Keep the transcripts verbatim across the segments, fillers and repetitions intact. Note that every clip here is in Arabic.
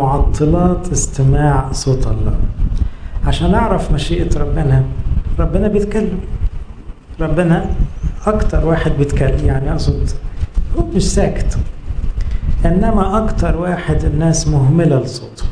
معطلات استماع صوت الله. عشان أعرف مشيئة ربنا، ربنا بيتكلم، ربنا أكتر واحد بيتكلم، يعني أقصد هو مش ساكت، إنما أكتر واحد الناس مهملة لصوته.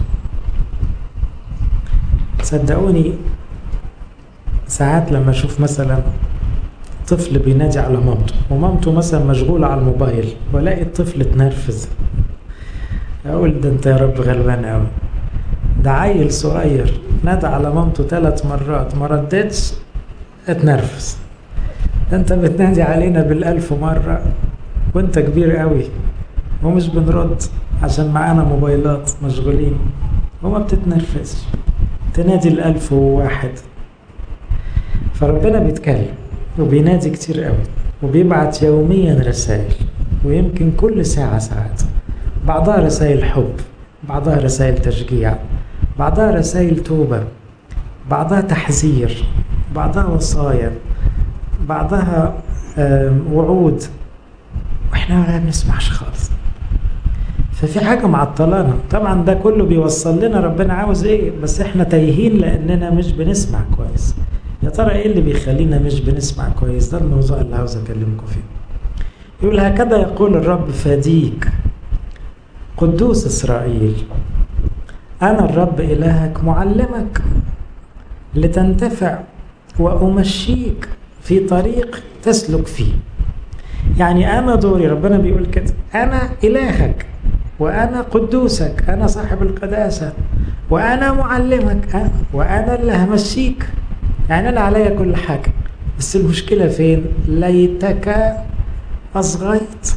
صدقوني ساعات لما أشوف مثلا طفل بينادي على مامته ومامته مثلا مشغولة على الموبايل ولاقي الطفل اتنرفز، أقول ده أنت يا رب غلبان أوي، ده عيل صغير نادى على مامته ثلاث مرات ما ردتش اتنرفز، ده أنت بتنادي علينا بالألف مرة وأنت كبير قوي ومش بنرد عشان معانا موبايلات مشغولين وما بتتنرفزش، تنادي الألف وواحد. فربنا بيتكلم وبينادي كتير قوي وبيبعت يوميا رسائل، ويمكن كل ساعة ساعات، بعضها رسائل حب، بعضها رسائل تشجيع، بعضها رسائل توبة، بعضها تحذير، بعضها وصايا، بعضها وعود، واحنا ما بنسمعش خالص. ففي حاجة معطلانا. طبعا ده كله بيوصل لنا ربنا عاوز ايه، بس احنا تايهين لاننا مش بنسمع كويس. يا ترى ايه اللي بيخلينا مش بنسمع كويس؟ ده الموضوع اللي عاوز اكلمكم فيه. يقول هكذا يقول الرب فاديك قدوس إسرائيل، أنا الرب إلهك معلمك لتنتفع وأمشيك في طريق تسلك فيه. يعني أنا دوري، ربنا بيقول كده، أنا إلهك وأنا قدوسك، أنا صاحب القداسة وأنا معلمك وأنا اللي همشيك، يعني أنا عليا كل حاجة. بس المشكلة فين؟ ليتك أصغيت،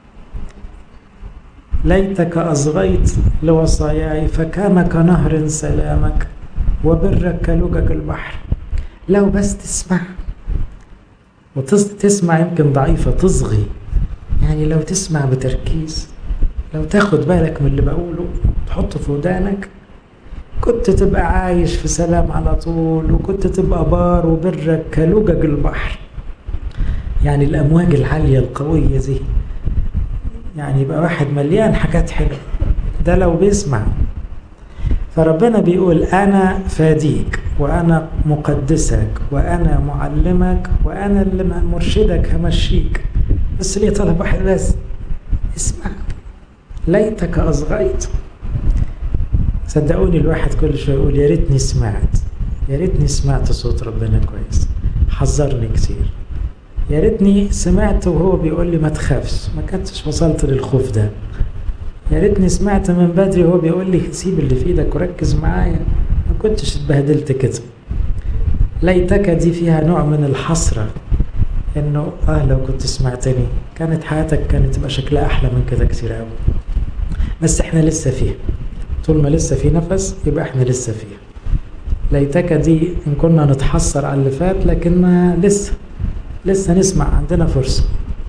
ليتك أصغيت لوصاياي فكان كنهر سلامك وبرك كلجج البحر. لو بس تسمع، وتسمع يمكن ضعيفة، تصغي، يعني لو تسمع بتركيز، لو تاخد بالك من اللي بقوله تحطه في ودانك، كنت تبقى عايش في سلام على طول، وكنت تبقى بار وبرك كلجج البحر. يعني الأمواج العالية القوية دي، يعني يبقى واحد مليان حاجات حلوة، ده لو بيسمع. فربنا بيقول أنا فاديك وأنا مقدسك وأنا معلمك وأنا اللي مرشدك همشيك، بس ليه طلب واحد بس؟ اسمع. ليتك أصغيت. صدقوني الواحد كل شوية يقول يا ريتني سمعت، يا ريتني سمعت صوت ربنا كويس، حذرني كتير، يا ريتني سمعت وهو بيقول لي ما تخافش، ما كنتش وصلت للخوف ده، يا ريتني سمعت من بدري وهو بيقول لي سيب اللي في ايدك وركز معايا، ما كنتش اتبهدلت كده. ليتك دي فيها نوع من الحسرة، انه اه لو كنت سمعتني كانت حياتك كانت تبقى شكلها احلى من كده كتير قوي. بس احنا لسه فيها، طول ما لسه في نفس يبقى احنا لسه فيها. ليتك دي ان كنا نتحسر على اللي فات، لكن ما لسه لسه نسمع، عندنا فرصة.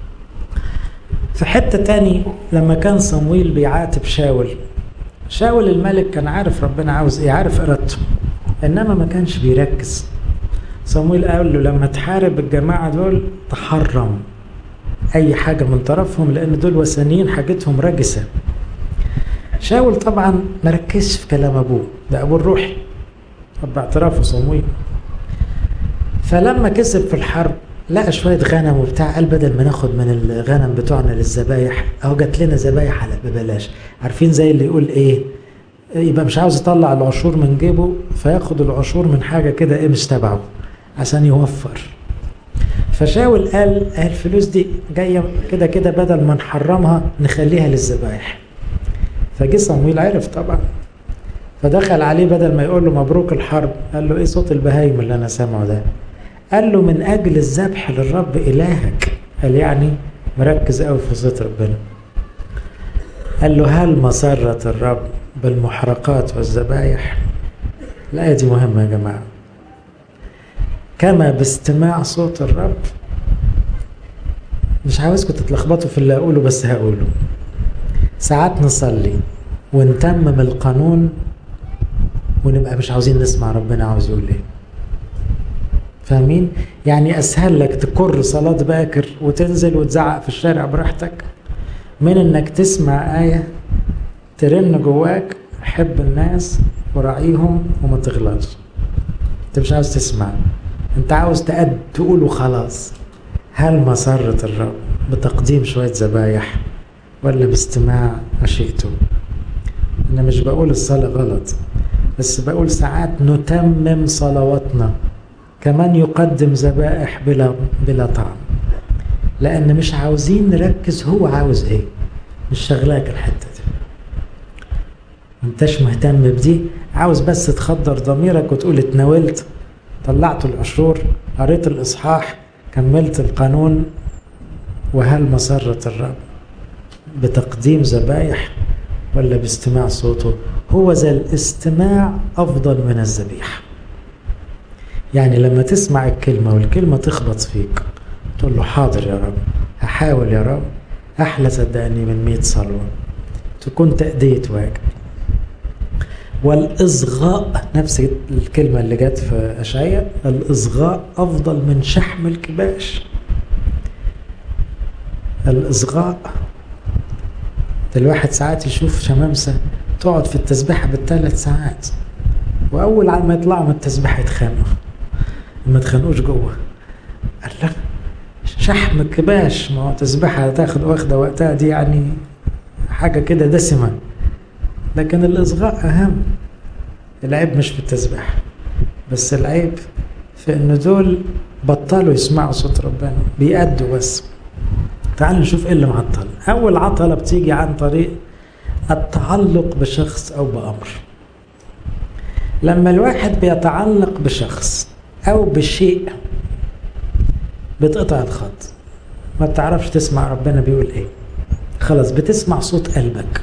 في حتة تاني لما كان صمويل بيعاتب شاول، شاول الملك كان عارف ربنا عاوز ايه، عارف ارادته، انما ما كانش بيركز. صمويل قال له لما تحارب الجماعة دول تحرم اي حاجة من طرفهم، لان دول وثنيين حاجتهم رجسة. شاول طبعا ما ركزش في كلام ابوه، ده ابوه الروحي، رب اعترافه صمويل. فلما كسب في الحرب لقى شوية غنم وبتاع، قال بدل ما ناخد من الغنم بتوعنا للذبايح اهو جات لنا ذبايح على ببلاش. عارفين زي اللي يقول ايه، يبقى مش عاوز يطلع العشور من جيبه فياخد العشور من حاجة كده ايه مش تبعه عشان يوفر. فشاول قال الفلوس دي جاية كده كده، بدل ما نحرمها نخليها للذبايح. فجي صمويل عرف طبعا، فدخل عليه بدل ما يقول له مبروك الحرب، قال له ايه صوت البهايم اللي انا سامعه ده؟ قال له من اجل الذبح للرب الهك. قال يعني مركز قوي في صوت ربنا. قال له هل مسرة الرب بالمحرقات والذبايح؟ الآية دي مهمة يا جماعة. كما باستماع صوت الرب. مش عاوزكم تتلخبطوا في اللي أقوله، بس هقوله. ساعات نصلي ونتمم القانون ونبقى مش عاوزين نسمع ربنا عاوز يقول ايه. فاهمين؟ يعني أسهل لك تكر صلاة باكر وتنزل وتزعق في الشارع براحتك من إنك تسمع آية ترن جواك حب الناس وراعيهم وما تغلطش. انت مش عاوز تسمع، انت عاوز تقد تقول وخلاص. هل مسرة الرب بتقديم شوية ذبايح ولا باستماع مشيئته؟ انا مش بقول الصلاة غلط، بس بقول ساعات نتمم صلواتنا كمان يقدم ذبائح بلا بلا طعم، لان مش عاوزين نركز هو عاوز ايه. مش شغلاك الحتة دي، انتش مهتم بدي، عاوز بس تخدر ضميرك وتقول اتناولت، طلعت العشور، قريت الاصحاح، كملت القانون. وهل مسرة الرب بتقديم ذبايح ولا باستماع صوته؟ هو ذا الاستماع افضل من الذبيحة. يعني لما تسمع الكلمة والكلمة تخبط فيك تقول له حاضر يا رب، هحاول يا رب، احلى صدقني من مئة صلوة، تكون تأديت واجب. والإصغاء، نفس الكلمة اللي جت في أشعياء، الإصغاء أفضل من شحم الكباش. الإصغاء، الواحد ساعات يشوف شمامسة تقعد في التسبيحة بالثلاث ساعات، وأول على ما يطلعوا من التسبيحة يتخانقوا، ما تخانقوش جوه. قال لا، شحم الكباش، ما هو تسبيحة تاخد واخدة وقتها دي، يعني حاجة كده دسمة. لكن الإصغاء أهم. العيب مش في التسبيح، بس العيب في إن دول بطلوا يسمعوا صوت ربنا، بيأدوا بس. تعالوا نشوف إيه اللي معطل. أول عطلة بتيجي عن طريق التعلق بشخص أو بأمر. لما الواحد بيتعلق بشخص أو بشيء بتقطع الخط، ما بتعرفش تسمع ربنا بيقول إيه، خلاص بتسمع صوت قلبك.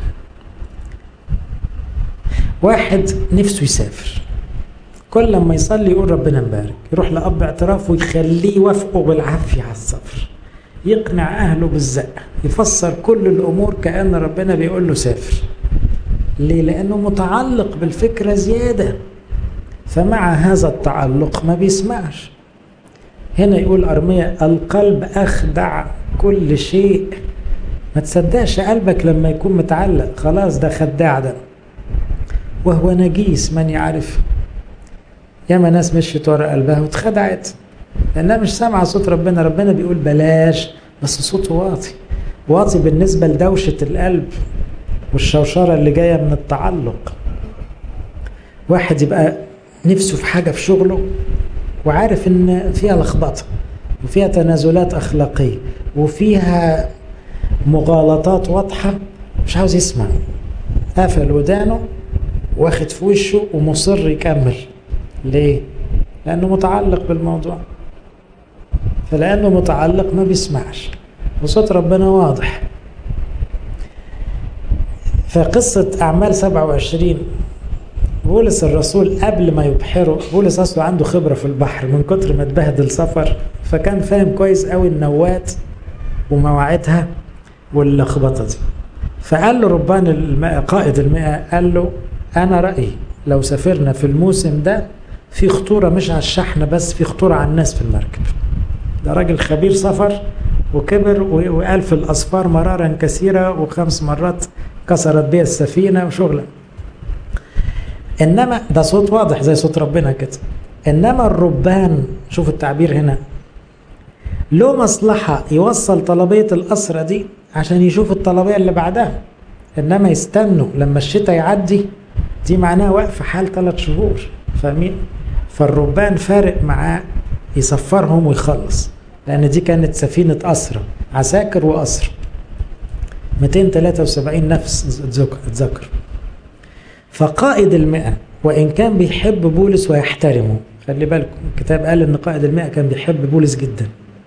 واحد نفسه يسافر، كل لما يصلي يقول ربنا مبارك، يروح لأب اعتراف ويخليه يوافقه بالعافية على السفر، يقنع أهله بالزق، يفسر كل الأمور كأن ربنا بيقول له سافر. ليه؟ لأنه متعلق بالفكرة زيادة، فمع هذا التعلق ما بيسمعش. هنا يقول أرميا القلب أخدع كل شيء. ما تصدقش قلبك لما يكون متعلق، خلاص ده خداع ده، وهو نجيس من يعرف. ياما ناس مشيت ورا قلبها واتخدعت لأنها مش سامعة صوت ربنا. ربنا بيقول بلاش، بس صوته واطي، واطي بالنسبة لدوشة القلب والشوشرة اللي جاية من التعلق. واحد يبقى نفسه في حاجة في شغله وعارف ان فيها لخبطة وفيها تنازلات أخلاقية وفيها مغالطات واضحة، مش عاوز يسمع، قافل ودانه واخد في وشه ومصر يكمل. ليه؟ لأنه متعلق بالموضوع. فلأنه متعلق ما بيسمعش، وصوت ربنا واضح. فقصة أعمال سبعة وعشرين، بولس الرسول قبل ما يبحره، بولس أصله عنده خبرة في البحر من كتر ما اتبهدل سفر، فكان فاهم كويس قوي النوات ومواعيدها واللخبطة دي. فقال له ربان الماء، قائد الماء، قال له أنا رأيي لو سافرنا في الموسم ده في خطورة مش على الشحن بس، في خطورة على الناس في المركب. ده راجل خبير سفر وكبر وقال في الأسفار مرارا كثيرة وخمس مرات كسرت بيه السفينة وشغلة. إنما ده صوت واضح زي صوت ربنا كده. إنما الربان، شوف التعبير هنا، له مصلحة يوصل طلبية الأسرة دي عشان يشوف الطلبية اللي بعدها. إنما يستنوا لما الشتاء يعدي، دي معناها وقف حال ثلاث شهور، فاهمين؟ فالربان فارق معاه يسفرهم ويخلص، لأن دي كانت سفينة أسرة، عساكر وأسرة، مئتين وثلاثة وسبعين نفس اتذكر. فقائد المئة وإن كان بيحب بولس ويحترمه، خلي بالكم الكتاب قال إن قائد المئة كان بيحب بولس جدا،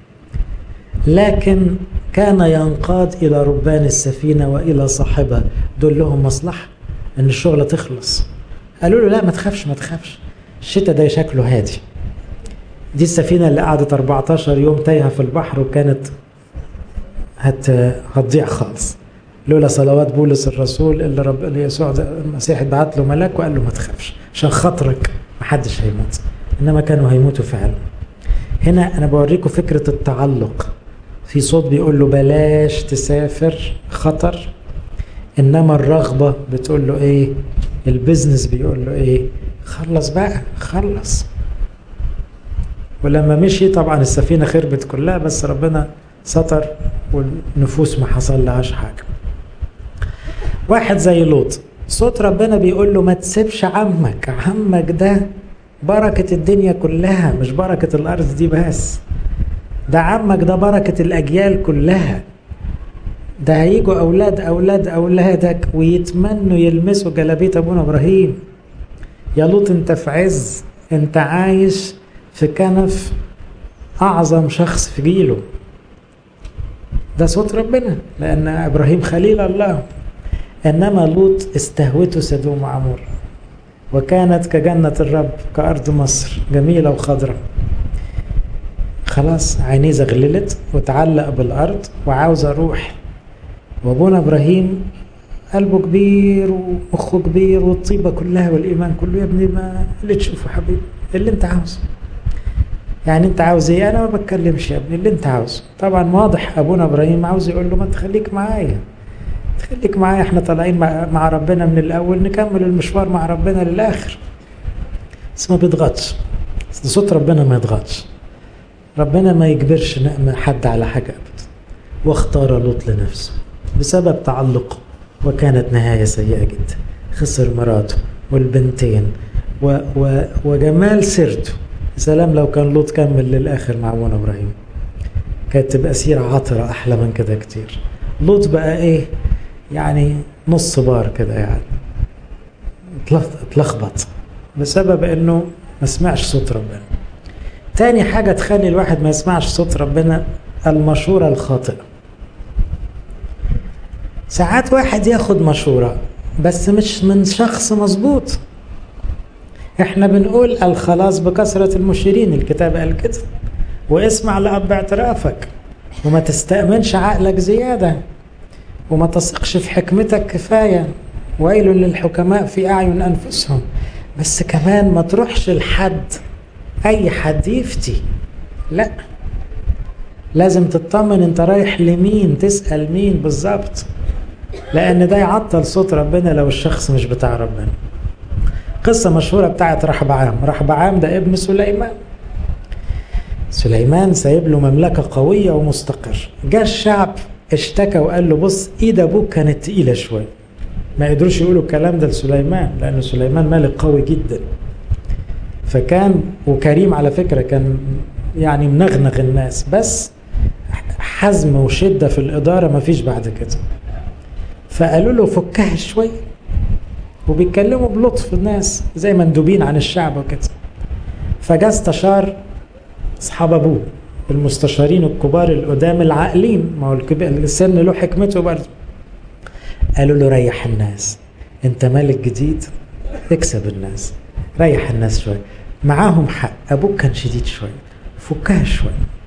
لكن كان ينقاد إلى ربان السفينة وإلى صاحبها، دول لهم مصلحة إن الشغلة تخلص. قالوا له لا ما تخافش ما تخافش، الشتاء ده شكله هادي. دي السفينة اللي قعدت أربعتاشر يوم تايهة في البحر وكانت هت هتضيع خالص لولا صلوات بولس الرسول اللي رب اللي يسوع المسيح بعت له ملاك وقال له ما تخافش عشان خاطرك ما حدش هيموت، انما كانوا هيموتوا فعلا. هنا انا بوريكم فكرة التعلق. في صوت بيقول له بلاش تسافر خطر، انما الرغبة بتقول له ايه؟ البيزنس بيقول له ايه؟ خلص بقى خلص. ولما مشي طبعا السفينة خربت كلها، بس ربنا ستر والنفوس ما حصل لهاش حاجة. واحد زي لوط، صوت ربنا بيقول له ما تسيبش عمك، عمك ده بركة الدنيا كلها، مش بركة الأرض دي بس، ده عمك ده بركة الأجيال كلها، ده هيجوا أولاد أولاد أولادك ويتمنوا يلمسوا جلابية أبونا إبراهيم. يا لوط انت في عز، انت عايش في كنف أعظم شخص في جيله. ده صوت ربنا، لأن إبراهيم خليل الله. إنما لوط استهوته سدوم وعمور، وكانت كجنة الرب كأرض مصر جميلة وخضرة. خلاص عينيه زغللت وتعلق بالأرض وعاوز أروح. وابونا إبراهيم قلبه كبير ومخه كبير والطيبة كلها والإيمان كله، يا ابني ما اللي تشوفه حبيبي اللي انت عاوزه. يعني انت عاوز ايه؟ انا ما بتكلمش يا ابني، اللي انت عاوزه. طبعا واضح ابونا إبراهيم عاوز يقول له ما تخليك معايا، تخليك معايا، احنا طالعين مع ربنا من الأول، نكمل المشوار مع ربنا للآخر. بس ما بيضغطش، صوت ربنا ما يضغطش، ربنا ما يجبرش حد على حاجة أبدا. واختار لوط لنفسه بسبب تعلقه، وكانت نهاية سيئة جدا. خسر مراته والبنتين و و وجمال سيرته. سلام لو كان لوط كمل للآخر مع ابونا إبراهيم، كانت تبقى سيرة عطرة أحلى من كده كتير. لوط بقى إيه يعني؟ نص بار كده يعني، اتلخبط بسبب إنه ما سمعش صوت ربنا. تاني حاجة تخلي الواحد ما يسمعش صوت ربنا، المشورة الخاطئة. ساعات واحد ياخد مشورة بس مش من شخص مظبوط. احنا بنقول الخلاص بكثرة المشيرين، الكتاب قال كده. واسمع لأب اعترافك، وما تستأمنش عقلك زيادة، وما تثقش في حكمتك كفاية. ويل للحكماء في أعين أنفسهم. بس كمان ما تروحش لحد أي حد يفتي، لا، لازم تطمن انت رايح لمين، تسأل مين بالظبط، لأن ده يعطل صوت ربنا لو الشخص مش بتاع ربنا. قصة مشهورة بتاعت رحبعام. رحبعام ده ابن سليمان. سليمان سايب له مملكة قوية ومستقر. جاء الشعب اشتكى وقال له بص، ايد ابوك كانت تقيلة شوية. ما قدروش يقولوا الكلام ده لسليمان، لأن سليمان ملك قوي جدا، فكان وكريم على فكرة، كان يعني منغنغ الناس، بس حزم وشدة في الإدارة ما فيش بعد كده. فقالوا له فكها شوية، وبيتكلموا بلطف الناس زي مندوبين عن الشعب وكده. فجاء استشار أصحاب أبوه، المستشارين الكبار القدام العاقلين، ما هو السن له حكمته برضه. قالوا له ريح الناس، انت ملك جديد، اكسب الناس، ريح الناس شوية، معاهم حق، أبوك كان شديد شوية، فكها شوية.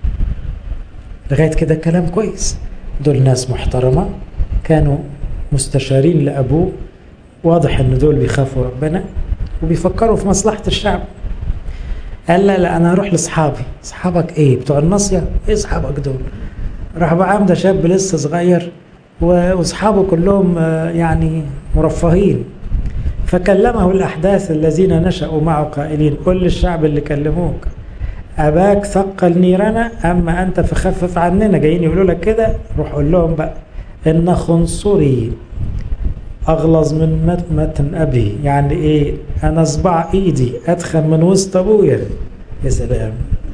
لغاية كده كلام كويس. دول ناس محترمة، كانوا مستشارين لأبوه، واضح ان دول بيخافوا ربنا وبيفكروا في مصلحة الشعب. قال لا لا، انا هروح لاصحابي. اصحابك ايه؟ بتوع الناصية؟ ايه اصحابك دول؟ رحبعام ده شاب لسه صغير، واصحابه كلهم يعني مرفهين. فكلمه الأحداث الذين نشأوا معه قائلين، قل للشعب اللي كلموك، أباك ثقل نيرنا أما أنت فخفف عننا. جايين يقولوا لك كده، روح قول لهم بقى إن خنصري أغلظ من متن أبي. يعني إيه؟ أنا صباع إيدي أدخل من وسط أبويا. يا سلام.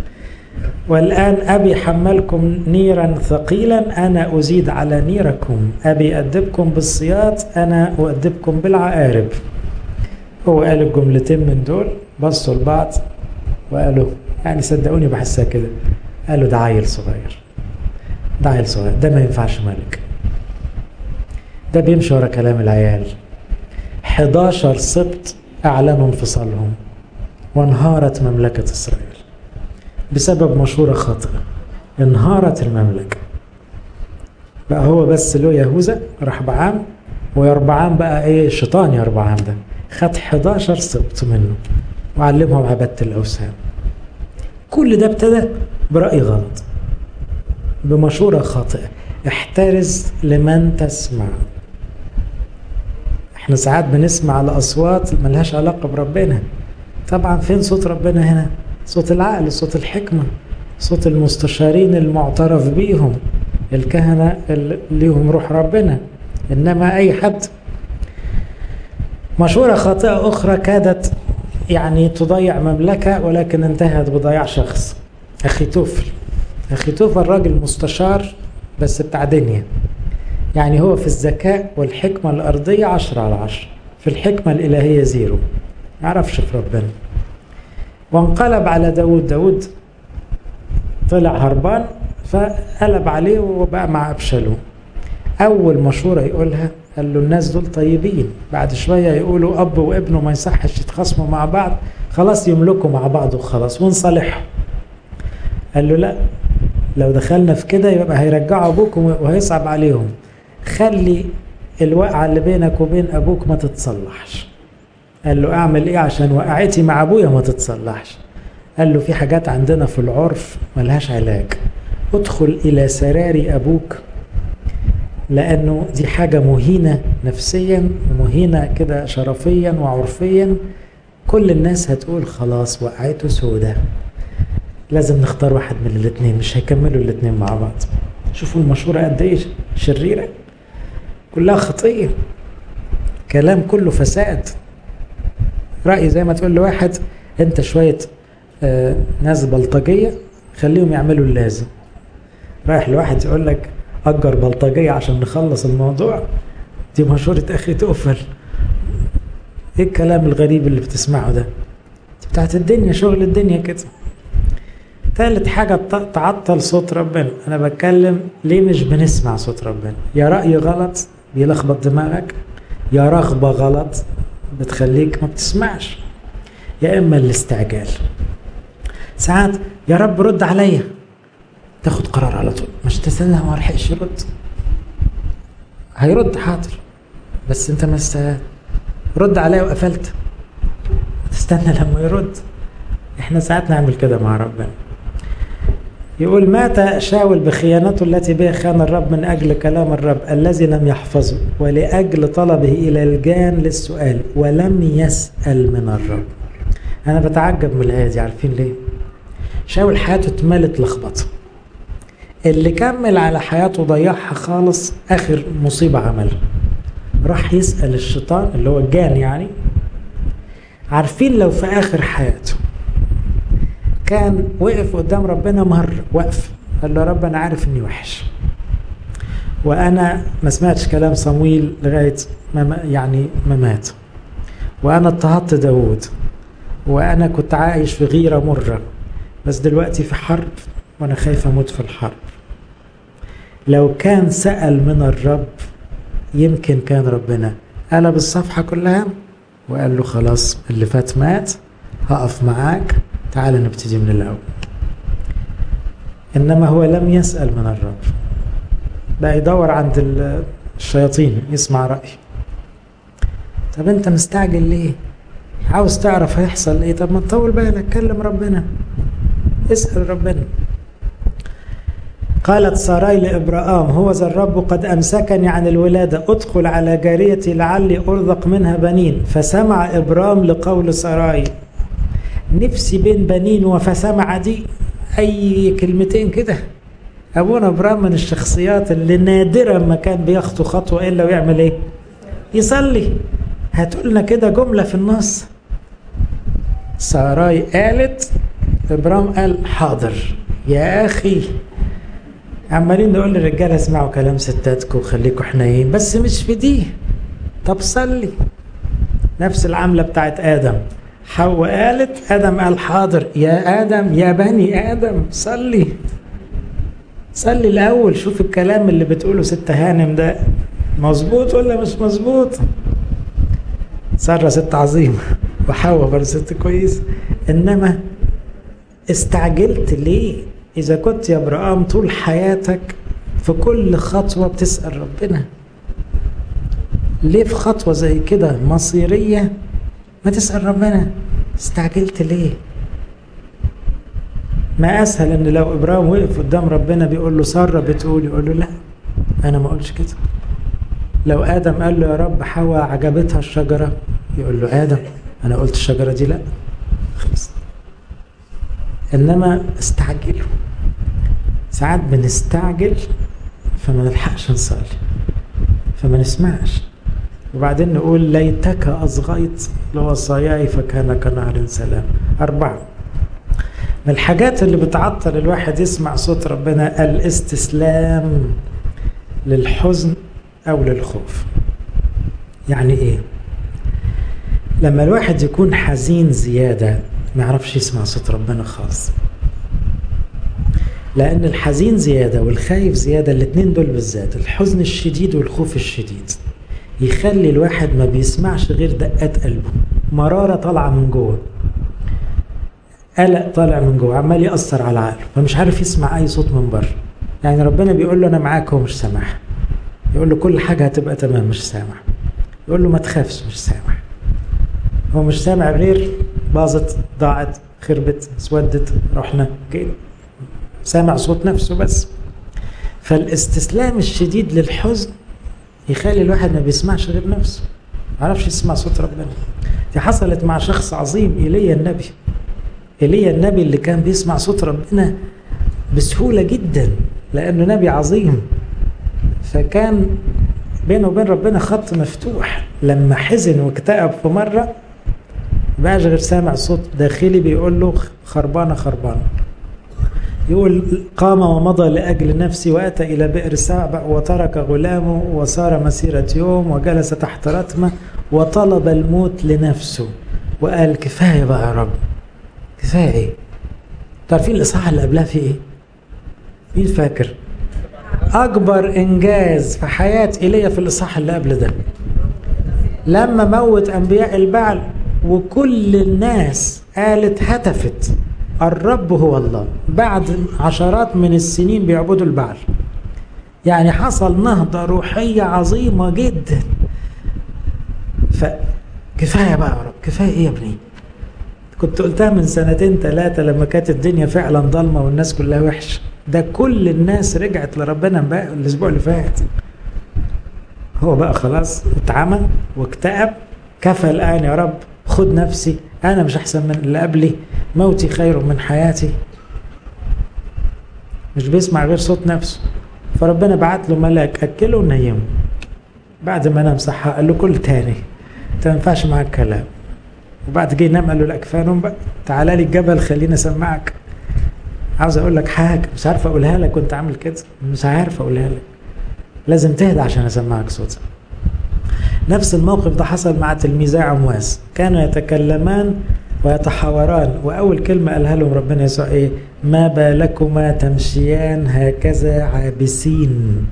والآن أبي حملكم نيرا ثقيلا، أنا أزيد على نيركم. أبي أدبكم بالصياط، أنا أؤدبكم بالعقارب. هو قال الجملتين من دول، بصوا لبعض وقالوا، يعني صدقوني بحسها كده، قالوا ده عيل صغير، ده عيل صغير، ده ما ينفعش ملك، ده بيمشي ورا كلام العيال. حداشر سبط أعلنوا انفصالهم، وانهارت مملكة إسرائيل بسبب مشورة خاطئة. انهارت المملكة. بقى هو بس له يهوذا رحبعام، ويربعام بقى ايه؟ شيطان يربعام ده خد حداشر سبط منه وعلمهم عبادة الأوثان. كل ده ابتدى برأي غلط، بمشورة خاطئة. احترز لمن تسمع، احنا ساعات بنسمع الأصوات ملهاش علاقة بربنا. طبعا فين صوت ربنا هنا؟ صوت العقل، صوت الحكمة، صوت المستشارين المعترف بيهم، الكهنة اللي ليهم روح ربنا. إنما أي حد. مشورة خاطئة أخرى كادت يعني تضيع مملكة ولكن انتهت بضياع شخص. أخيتوفل. أخيتوفل راجل مستشار بس بتاع دنيا، يعني هو في الذكاء والحكمة الأرضية عشرة على عشرة، في الحكمة الإلهية زيرو، معرفش في ربنا. وانقلب على داود. داود طلع هربان فقلب عليه وبقى مع أبشالوم. أول مشورة يقولها قال له الناس دول طيبين، بعد شوية يقولوا أب وابنه ما يصحش يتخاصموا مع بعض، خلاص يملكوا مع بعض وخلاص ونصالحهم. قال له لا، لو دخلنا في كده يبقى هيرجعوا أبوك وهيصعب عليهم، خلي الوقعة اللي بينك وبين أبوك ما تتصلحش. قال له أعمل إيه عشان وقعتي مع أبويا ما تتصلحش؟ قال له في حاجات عندنا في العرف ملهاش علاج، ادخل إلى سراري أبوك، لأنه دي حاجة مهينة نفسيا ومهينة كده شرفيا وعرفيا، كل الناس هتقول خلاص وقعته سودة، لازم نختار واحد من الاثنين، مش هيكملوا الاثنين مع بعض. شوفوا المشورة قد ايه شريرة، كلها خطية، كلام كله فساد. رأي زي ما تقول لواحد انت شوية آه ناس بلطجية خليهم يعملوا اللازم، رايح لواحد يقول لك أجر بلطجية عشان نخلص الموضوع. دي مشورة أخيتوفل. ايه الكلام الغريب اللي بتسمعه ده؟ بتاعت الدنيا، شغل الدنيا كده. ثالث حاجة تعطل صوت ربنا. أنا بتكلم ليه مش بنسمع صوت ربنا؟ يا رأي غلط بيلخبط دماغك، يا رغبة غلط بتخليك ما بتسمعش، يا إما الاستعجال. ساعات يا رب رد عليا، تاخد قرار على طول، مش تستنى ما لحقش يرد. هيرد حاضر بس انت ما رد عليا وقفلت، تستنى لما يرد. احنا ساعات نعمل كده مع ربنا. يقول مات شاول بخيانته التي بها خان الرب من أجل كلام الرب الذي لم يحفظه، ولأجل طلبه إلى الجان للسؤال ولم يسأل من الرب. أنا بتعجب من الآية دي، عارفين ليه؟ شاول حياته اتملت لخبطه، اللي كمل على حياته ضيعها خالص. آخر مصيبة عملها راح يسأل الشيطان اللي هو الجان يعني. عارفين لو في آخر حياته كان وقف قدام ربنا مرة وقف قال له رب أنا عارف إني وحش، وأنا ما سمعتش كلام صمويل لغاية ما يعني ما مات، وأنا اضطهدت داود، وأنا كنت عايش في غيرة مرة، بس دلوقتي في حرب وأنا خايف أموت في الحرب. لو كان سأل من الرب يمكن كان ربنا قلب الصفحة كلها وقال له خلاص اللي فات مات، هقف معاك، تعال نبتدي من الأول. إنما هو لم يسأل من الرب، بقى يدور عند الشياطين يسمع رأي. طب أنت مستعجل ليه؟ عاوز تعرف هيحصل إيه؟ طب ما تطول بالك، كلم ربنا، اسأل ربنا. قالت ساراي لإبراهام هو ذا الرب قد أمسكني عن الولادة، أدخل على جاريتي لعلي أرزق منها بنين. فسمع إبراهام لقول ساراي. نفسي بين بنين وفسمع دي أي كلمتين كده. أبونا إبراهام من الشخصيات اللي نادرا ما كان بيخطو خطوة إلا ويعمل إيه؟ يصلي. هتقولنا كده جملة في النص. ساراي قالت، إبراهام قال حاضر. يا أخي عمالين نقول للرجاله اسمعوا كلام ستاتكم وخليكم حنين، بس مش في دي. طب صلي. نفس العملة بتاعت آدم، حواء قالت، آدم قال حاضر. يا آدم يا بني آدم صلي، صلي الأول، شوف الكلام اللي بتقوله ست هانم ده مظبوط ولا مش مظبوط. سارة ست عظيمة وحواء برضه ست كويس، إنما استعجلت ليه؟ إذا كنت يا إبراهيم طول حياتك في كل خطوة بتسأل ربنا، ليه في خطوة زي كده مصيرية ما تسأل ربنا؟ استعجلت ليه؟ ما أسهل إن لو إبراهيم وقف قدام ربنا بيقول له سارة بتقول، يقول له لا أنا ما أقولش كده، لو آدم قال له يا رب حواء عجبتها الشجرة، يقول له آدم أنا قلت الشجرة دي لا، خلص. إنما استعجلوا، ساعات بنستعجل فما نلحقش نصلي، فما نسمعش، وبعدين نقول ليتك أصغيت لوصاياي فكان كنهر سلام. أربعة من الحاجات اللي بتعطل الواحد يسمع صوت ربنا الاستسلام للحزن أو للخوف. يعني إيه؟ لما الواحد يكون حزين زيادة ما يعرفش يسمع صوت ربنا خالص، لأن الحزين زيادة والخايف زيادة، الاتنين دول بالذات، الحزن الشديد والخوف الشديد، يخلي الواحد ما بيسمعش غير دقات قلبه، مرارة طالعة من جوه، قلق طالع من جوه، عمال يأثر على عقله، فمش عارف يسمع أي صوت من بره. يعني ربنا بيقول له أنا معاك، هو مش سامع. يقول له كل حاجة هتبقى تمام، مش سامع. يقول له ما تخافش، مش سامع. هو مش سامع غير باظت، ضاعت، خربت، اسودت، رحنا كده، سامع صوت نفسه بس. فالاستسلام الشديد للحزن يخلي الواحد ما بيسمعش غير نفسه، ما يعرفش يسمع صوت ربنا. دي حصلت مع شخص عظيم، إيليا النبي. إيليا النبي اللي كان بيسمع صوت ربنا بسهولة جدا لأنه نبي عظيم، فكان بينه وبين ربنا خط مفتوح. لما حزن واكتئب في مرة بقاش غير سامع صوت داخلي بيقول له خربانة خربانة. يقول قام ومضى لأجل نفسي وأتى إلى بئر سعبع وترك غلامه وصار مسيرة يوم وجلس تحت رتمة وطلب الموت لنفسه وقال كفاية بقى يا رب، كفاية. إيه؟ تعرفين الإصحاح اللي قبلها في إيه؟ مين فاكر؟ أكبر إنجاز في حياة إيليا في الإصحاح اللي قبل ده، لما موت أنبياء البعل وكل الناس قالت هتفت الرب هو الله، بعد عشرات من السنين بيعبدوا البعل. يعني حصل نهضة روحية عظيمة جدا. فكفاية بقى يا رب، كفاية إيه يا ابني؟ كنت قلتها من سنتين ثلاثة لما كانت الدنيا فعلا ضلمة والناس كلها وحش. ده كل الناس رجعت لربنا بقى الأسبوع اللي فات. هو بقى خلاص اتعمى واكتئب، كفى الآن يا رب، خد نفسي، أنا مش أحسن من اللي قبلي، موتي خير من حياتي. مش بيسمع غير صوت نفسه. فربنا بعت له ملاك أكله ونيمه. بعد ما نام صحى قال له كل تاني، أنت ما ينفعش معاك كلام. وبعد جه ينام قال له لا كفايه نوم بقى، تعالى لي الجبل خليني أسمعك. عاوز أقول لك حاجة مش عارف أقولها لك وأنت عامل كده، مش عارف أقولها لك، لازم تهدى عشان أسمعك صوتك. نفس الموقف ده حصل مع تلميذي عمواس، كانوا يتكلمان ويتحاوران، وأول كلمة قالها لهم ربنا يسوع إيه؟ ما بالكما تمشيان هكذا عابسين.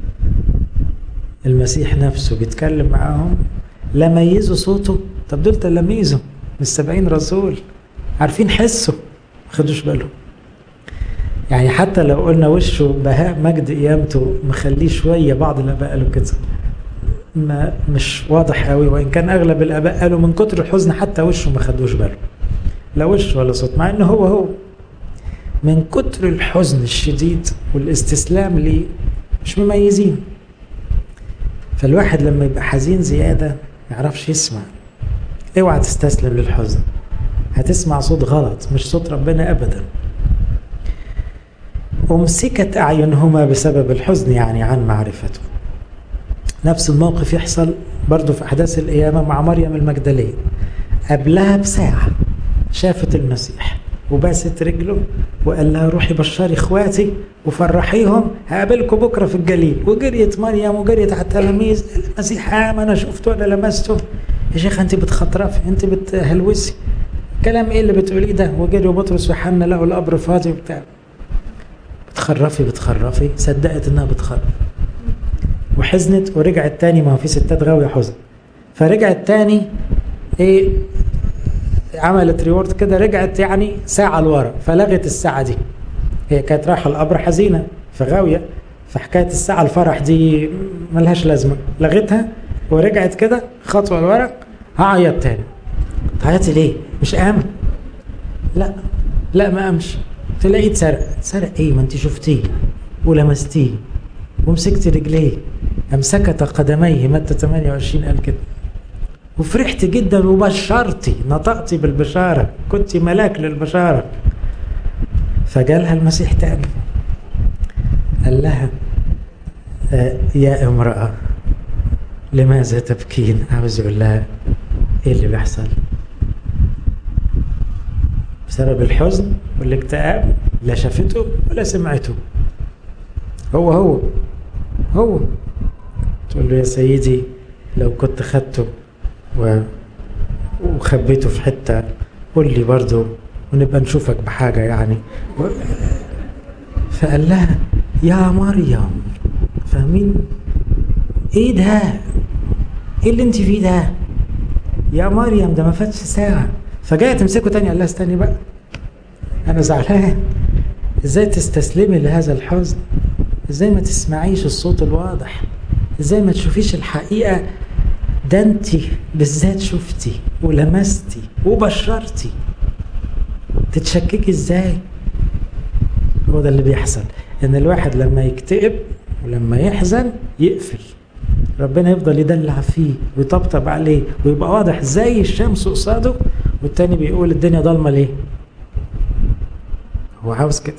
المسيح نفسه بيتكلم معاهم، لا ميزوا صوته. طب دول تلاميذه من السبعين رسول، عارفين حسه، ما خدوش بالهم. يعني حتى لو قلنا وشه بهاء مجد قيامته مخليه شوية، بعض الآباء قالوا كده، ما مش واضح قوي، وإن كان أغلب الآباء قالوا من كتر الحزن حتى وشه ما خدوش باله، لا وشه ولا صوت، مع إنه هو هو من كتر الحزن الشديد والاستسلام ليه مش مميزين. فالواحد لما يبقى حزين زيادة ما يعرفش يسمع. اوعى تستسلم للحزن، هتسمع صوت غلط مش صوت ربنا أبدا. أمسكت أعينهما بسبب الحزن، يعني عن معرفته. نفس الموقف يحصل برضو في أحداث القيامة مع مريم المجدلية. قبلها بساعة شافت المسيح وباست رجله وقال لها روحي بشري اخواتي وفرحيهم، هقابلكم بكرة في الجليل. وجريت مريم وجريت على التلاميذ، المسيح قام، أنا شفته ولا لمسته؟ يا شيخ أنت بتخطرفي، أنت بتهلوسي، كلام إيه اللي بتقوليه ده؟ وجريوا بطرس وحنا لقوا القبر فاضي وبتاع. بتخرفي بتخرفي، صدقت إنها بتخرف وحزنت ورجعت تاني. ما هو في ستات غاوية حزن، فرجعت تاني ايه، عملت ريورد كده، رجعت يعني ساعة لورا، فلغت الساعة دي. هي كانت رايحة القبر حزينة فغاوية، فحكاية الساعة الفرح دي ملهاش لازمة، لغتها ورجعت كده خطوة لورا. هعيط تاني. تعيطي ليه؟ مش قام؟ لا لا ما قامش. تلاقيه اتسرق. اتسرق ايه؟ ما انت شفتيه ولمستيه ومسكت رجليه. أمسكت قدميه، متى ثمانية وعشرين قال كده. وفرحت جدا وبشرتي، نطقتي بالبشارة، كنت ملاك للبشارة. فجالها المسيح تاني قال لها آه يا امرأة لماذا تبكين؟ عاوز يقول لها ايه اللي بيحصل؟ بسبب الحزن والاكتئاب؟ لا شافته ولا سمعته، هو هو هو. تقول له يا سيدي لو كنت خدته و... وخبيته في حتة قول لي برضه ونبقى نشوفك بحاجة يعني و... فقال لها يا مريم. فاهمين ايه ده؟ ايه اللي انت فيه ده يا مريم؟ ده ما فاتش ساعة. فجاء تمسكه تاني قال لها استني بقى، انا زعلان. ازاي تستسلمي لهذا الحزن؟ ازاي ما تسمعيش الصوت الواضح؟ ازاي ما تشوفيش الحقيقة؟ ده انت بالذات شفتي ولمستي وبشرتي، تتشككي ازاي؟ هو ده اللي بيحصل، ان الواحد لما يكتئب ولما يحزن يقفل، ربنا يفضل يدلع فيه ويطبطب عليه ويبقى واضح زي الشمس قصاده، والتاني بيقول الدنيا ضلمة ليه؟ هو عاوز كده.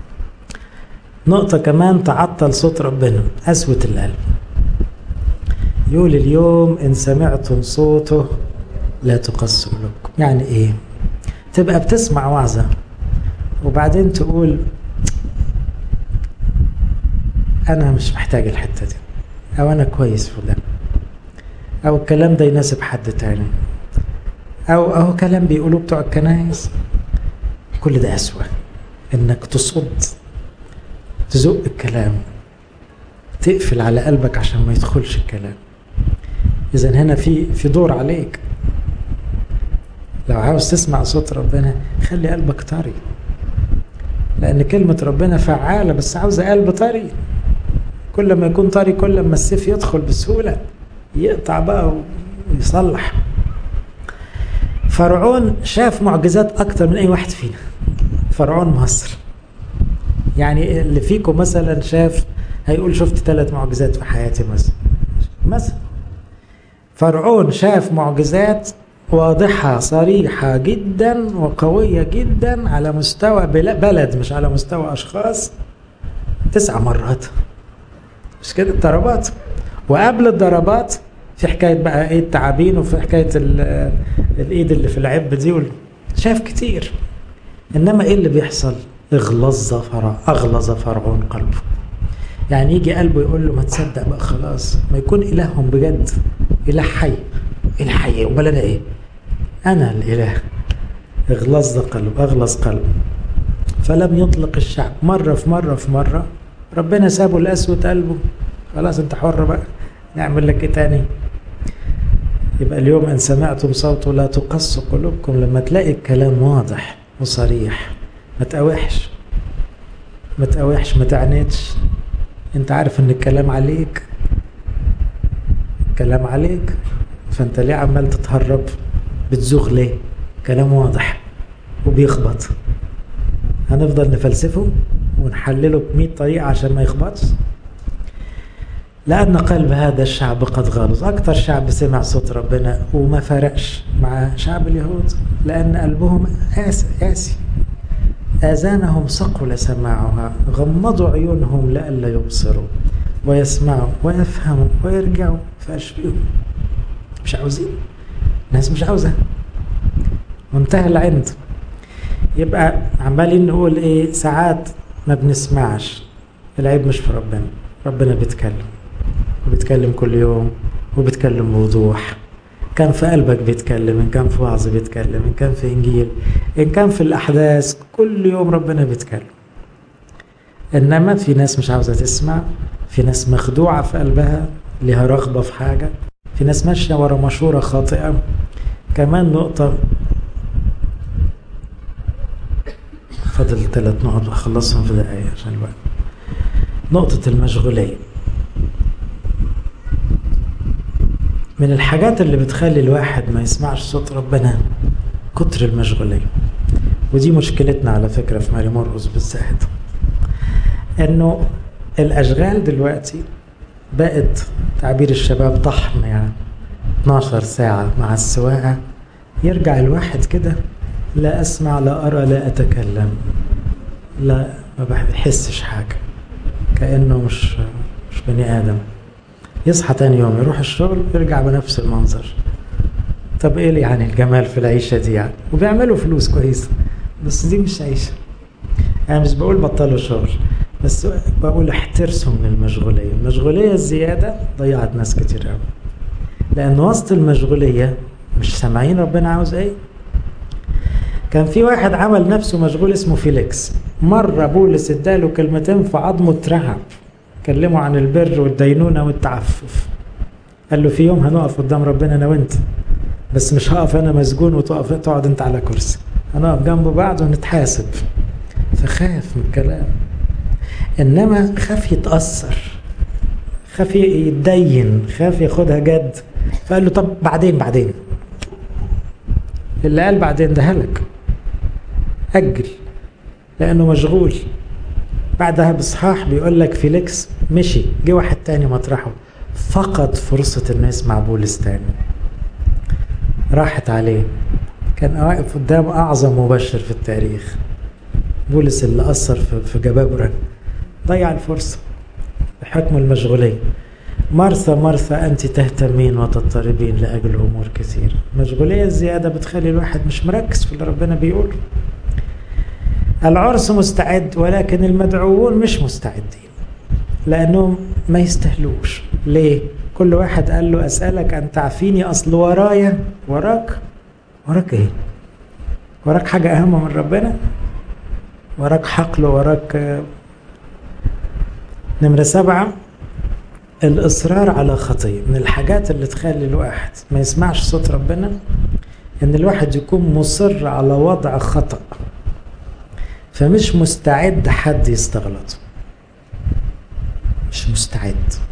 نقطة كمان تعطل صوت ربنا، قسوة القلب. يقول اليوم إن سمعتم صوته لا تقسوا قلوبكم. يعني إيه؟ تبقى بتسمع وعظة وبعدين تقول أنا مش محتاج الحتة دي، أو أنا كويس في ده، أو الكلام ده يناسب حد تاني، أو أو كلام بيقولوه بتوع الكنايس. كل ده أسوأ، إنك تصد، تزق الكلام، تقفل على قلبك عشان ما يدخلش الكلام. إذن هنا في في دور عليك. لو عاوز تسمع صوت ربنا خلي قلبك طري، لأن كلمة ربنا فعالة، بس عاوزة قلب طري. كل ما يكون طري كل ما السيف يدخل بسهولة، يقطع بقى ويصلح. فرعون شاف معجزات أكتر من أي واحد فينا. فرعون مصر، يعني اللي فيكم مثلا شاف هيقول شفت ثلاث معجزات في حياتي مثلا مثلا فرعون شاف معجزات واضحة صريحة جدا وقوية جدا على مستوى بلد، مش على مستوى أشخاص، تسع مرات. مش كده الضربات؟ وقبل الضربات في حكاية بقى ايه التعابين، وفي حكاية الايد اللي في العب دي، شاف كتير. انما ايه اللي بيحصل؟ اغلظ فرع اغلظ فرعون قلبه. يعني يجي قلبه يقول له ما تصدق بقى خلاص، ما يكون إلههم بجد إله حي. إله حي وبلا أنا إيه؟ أنا الإله. اغلظ قلب أغلظ قلب، فلم يطلق الشعب. مرة في مرة في مرة ربنا سابه لقسوة قلبه، خلاص أنت حر بقى، نعمل لك إيه تاني؟ يبقى اليوم إن سمعتم صوته لا تقسوا قلوبكم. لما تلاقي الكلام واضح وصريح ما تقاوحش، ما تقاوحش، ما تعنتش. انت عارف ان الكلام عليك، كلام عليك، فانت ليه عمال تتهرب بتزوغ ليه؟ كلام واضح وبيخبط. هنفضل نفلسفه ونحلله بمئة طريقة عشان ما يخبطش؟ لأن قلب هذا الشعب قد غلظ. أكتر شعب سمع صوت ربنا وما فرقش مع شعب اليهود، لأن قلبهم قاسي قاسي. آذانهم ثقل سماعها، غمضوا عيونهم لئلا يبصروا ويسمعوا ويفهموا ويرجعوا فأشبهوا. مش عاوزين، الناس مش عاوزة، منتهى العند. يبقى عمالين نقول ايه ساعات ما بنسمعش. العيب مش في ربنا، ربنا بيتكلم وبيتكلم كل يوم وبيتكلم بوضوح. كان في قلبك بيتكلم، إن كان في وعظ بيتكلم، إن كان في إنجيل، إن كان في الأحداث، كل يوم ربنا بيتكلم. إنما في ناس مش عاوزة تسمع، في ناس مخدوعة في قلبها، لها رغبة في حاجة، في ناس ماشية ورا مشورة خاطئة. كمان نقطة، فضل ثلاث نقط أخلصهم في دقايق عشان الوقت. نقطة المشغولية من الحاجات اللي بتخلي الواحد ما يسمعش صوت ربنا، كتر المشغولية. ودي مشكلتنا على فكرة في ماري مرقس بالذات، انه الاشغال دلوقتي بقت تعبير الشباب طحن يعني اتناشر ساعة مع السواقة، يرجع الواحد كده لا أسمع لا أرى لا أتكلم، لا ما بحسش حاجة، كأنه مش مش بني آدم. يصحى تاني يوم يروح الشغل يرجع بنفس المنظر. طب ايه يعني الجمال في العيشة دي يعني؟ وبيعملوا فلوس كويسة، بس دي مش عيشة. انا مش بقول بطلوا شغل، بس بقول احترسوا من المشغولية. المشغولية الزيادة ضيعت ناس كتير قوي، لأن وسط المشغولية مش سامعين ربنا عاوز ايه. كان في واحد عمل نفسه مشغول اسمه فيليكس، مرة بولس اداله كلمتين في عظمه اترعب، كلمه عن البر والدينونة والتعفف. قال له في يوم هنقف قدام ربنا انا وانت، بس مش هقف انا مسجون وتقف تقعد انت على كرسي، هنقف جنب بعض ونتحاسب. فخاف من الكلام، انما خاف يتأثر، خاف يتدين، خاف ياخدها جد. فقال له طب بعدين بعدين. اللي قال بعدين ده هلك، أجل، لأنه مشغول. بعدها بصحاح بيقول لك فيليكس مشي، جه واحد تاني مطرحه، فقد فرصة انه يسمع بولس تاني، راحت عليه. كان واقف قدام أعظم مبشر في التاريخ، بولس اللي أثر في جبابرة، ضيع الفرصة بحكم المشغولية. مرثا مرثا أنت تهتمين وتضطربين لأجل أمور كثير. المشغولية الزيادة بتخلي الواحد مش مركز في اللي ربنا بيقوله. العرس مستعد ولكن المدعوون مش مستعدين، لأنهم ما يستهلوش. ليه؟ كل واحد قال له أسألك أن تعفيني، أصل ورايا. وراك؟ وراك إيه؟ وراك حاجة أهم من ربنا؟ وراك حقل، وراك. نمرة سبعة، الإصرار على خطية. من الحاجات اللي تخلي الواحد ما يسمعش صوت ربنا إن الواحد يكون مصر على وضع خطأ، فمش مستعد حد يستغلط، مش مستعد.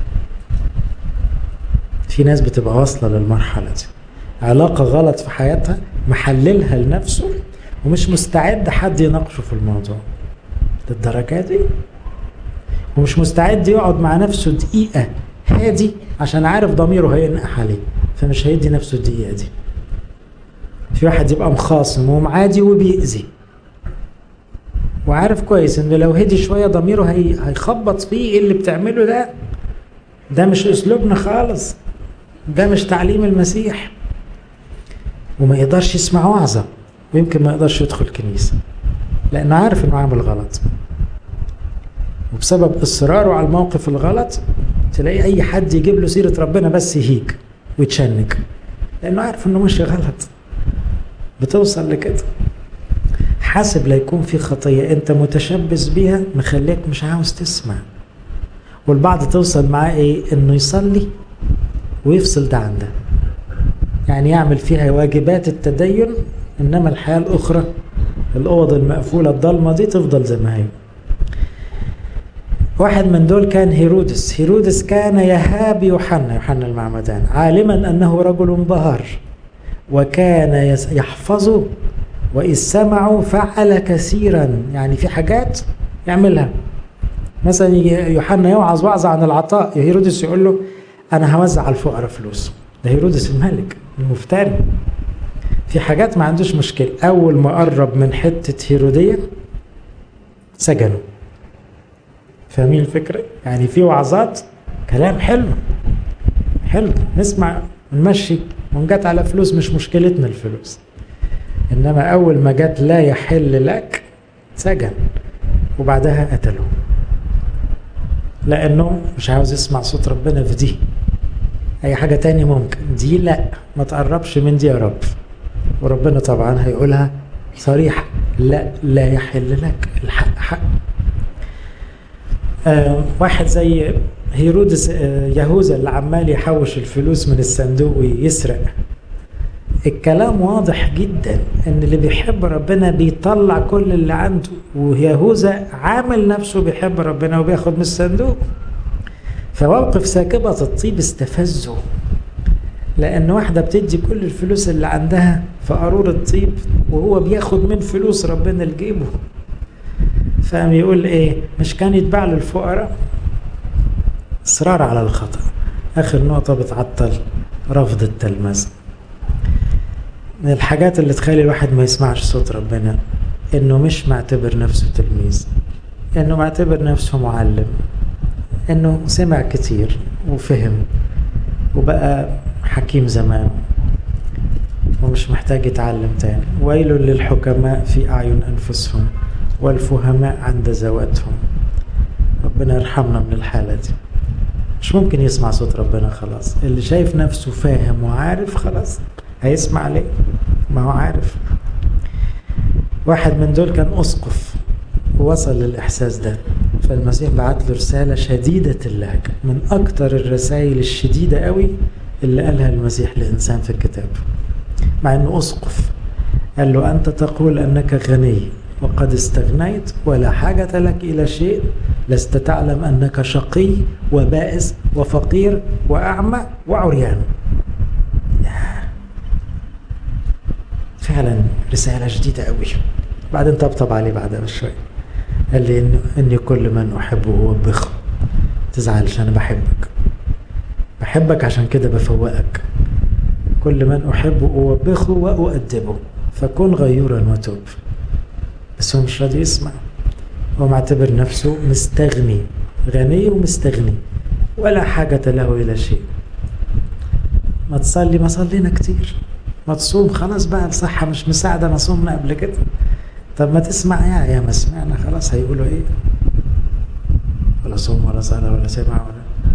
في ناس بتبقى واصلة للمرحلة دي، علاقة غلط في حياتها محللها لنفسه ومش مستعد حد يناقشه في الموضوع للدرجة دي، ومش مستعد يقعد مع نفسه دقيقة هادي عشان عارف ضميره هينقح عليه، فمش هيدي نفسه الدقيقة دي. في واحد يبقى مخاصم ومعادي وبيأذي، وعارف كويس ان لو هدي شوية ضميره هي هيخبط فيه. ايه اللي بتعمله ده؟ ده مش اسلوبنا خالص، ده مش تعليم المسيح. وما يقدرش يسمع وعظة، ويمكن ما يقدرش يدخل كنيسة لانه عارف انه عامل غلط، وبسبب اصراره على الموقف الغلط تلاقي اي حد يجيب له سيرة ربنا بس يهيج ويتشنج، لانه عارف انه ماشي غلط. بتوصل لكده. حاسب لا يكون في خطية انت متشبث بيها مخليك مش عاوز تسمع. والبعض توصل معاه ايه؟ انه يصلي ويفصل ده عن ده، يعني يعمل فيها واجبات التدين، انما الحياة الاخرى الاوض المقفولة الضلمة دي تفضل زي ما هي. واحد من دول كان هيرودس. هيرودس كان يهاب يوحنا يوحنا المعمدان، عالما انه رجل بهار، وكان يحفظه، وإذ سمعوا فعل كثيرا. يعني في حاجات يعملها، مثلا يوحنا يوعظ وعظ عن العطاء، هيرودس يقول له أنا هوزع على الفقراء فلوس. ده هيرودس الملك المفتري. في حاجات ما عندوش مشكلة، أول ما قرب من حتة هيرودية سجنوا. فاهمين الفكرة؟ يعني في وعظات كلام حلو حلو نسمع ونمشي، ونجت على فلوس مش مشكلتنا الفلوس، إنما أول ما جت لا يحل لك سجن، وبعدها قتله لأنه مش عاوز يسمع صوت ربنا في دي. أي حاجة تاني ممكن، دي لا، ما تقربش من دي يا رب. وربنا طبعا هيقولها صريحة، لا لا يحل لك، الحق حق. آه واحد زي هيرودس آه يهوذا اللي عمال يحوش الفلوس من الصندوق ويسرق. الكلام واضح جدا ان اللي بيحب ربنا بيطلع كل اللي عنده، ويهوذا عامل نفسه بيحب ربنا وبياخد من الصندوق. فموقف ساكبة الطيب استفزه، لان واحدة بتدي كل الفلوس اللي عندها في قارورة الطيب وهو بياخد من فلوس ربنا لجيبه. فقام يقول ايه؟ مش كان يتباع للفقراء؟ إصرار على الخطأ. آخر نقطة بتعطل رفض التلمذة. من الحاجات اللي تخلي الواحد ما يسمعش صوت ربنا إنه مش معتبر نفسه تلميذ، إنه معتبر نفسه معلم، إنه سمع كتير وفهم وبقى حكيم زمان ومش محتاج يتعلم تاني. ويل للحكماء في أعين أنفسهم والفهماء عند ذواتهم. ربنا يرحمنا من الحالة دي. مش ممكن يسمع صوت ربنا خلاص. اللي شايف نفسه فاهم وعارف خلاص هيسمع ليه؟ ما هو عارف. واحد من دول كان أسقف ووصل للإحساس ده، فالمسيح بعت له رسالة شديدة اللهجة، من أكتر الرسائل الشديدة قوي اللي قالها المسيح لإنسان في الكتاب، مع أنه أسقف. قال له أنت تقول أنك غني وقد استغنيت ولا حاجة لك إلى شيء، لست تعلم أنك شقي وبائس وفقير وأعمى وعريان. فعلا رسالة جديدة قوي. بعدين طبطب عليه بعدها بشوية، قال لي إنه إني كل من أحبه أوبخه. تزعلش، أنا بحبك بحبك عشان كده بفوقك. كل من أحبه أوبخه وأؤدبه فكن غيورا وتوب. بس هو مش راضي يسمع. هو معتبر نفسه مستغني، غني ومستغني ولا حاجة له إلى شيء. ما تصلي، ما صلينا كتير. ما تصوم، خلاص بقى الصحة مش مساعدة، ما صومنا قبل كده. طب ما تسمع يا يا ما سمعنا خلاص. هيقولوا ايه؟ ولا صوم ولا صلاة ولا سمع ولا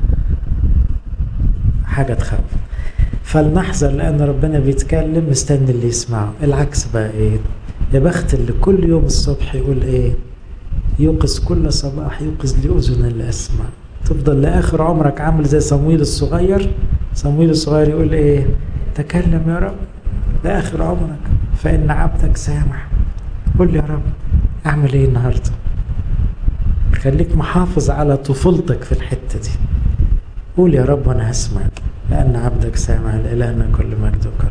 حاجة تخاف. فلنحذر، لأن ربنا بيتكلم مستني اللي يسمعه. العكس بقى ايه؟ يا بخت اللي كل يوم الصبح يقول ايه؟ يوقظ كل صباح يوقظ لي أذنا لأسمع. تفضل لآخر عمرك عامل زي صمويل الصغير. صمويل الصغير يقول ايه؟ تكلم يا رب لآخر عمرك فإن عبدك سامع. قول لي يا رب أعمل ايه النهاردة؟ خليك محافظ على طفولتك في الحتة دي. قول يا رب وأنا هسمع، لأن عبدك سامع. لإلهنا كل مجد وكرم.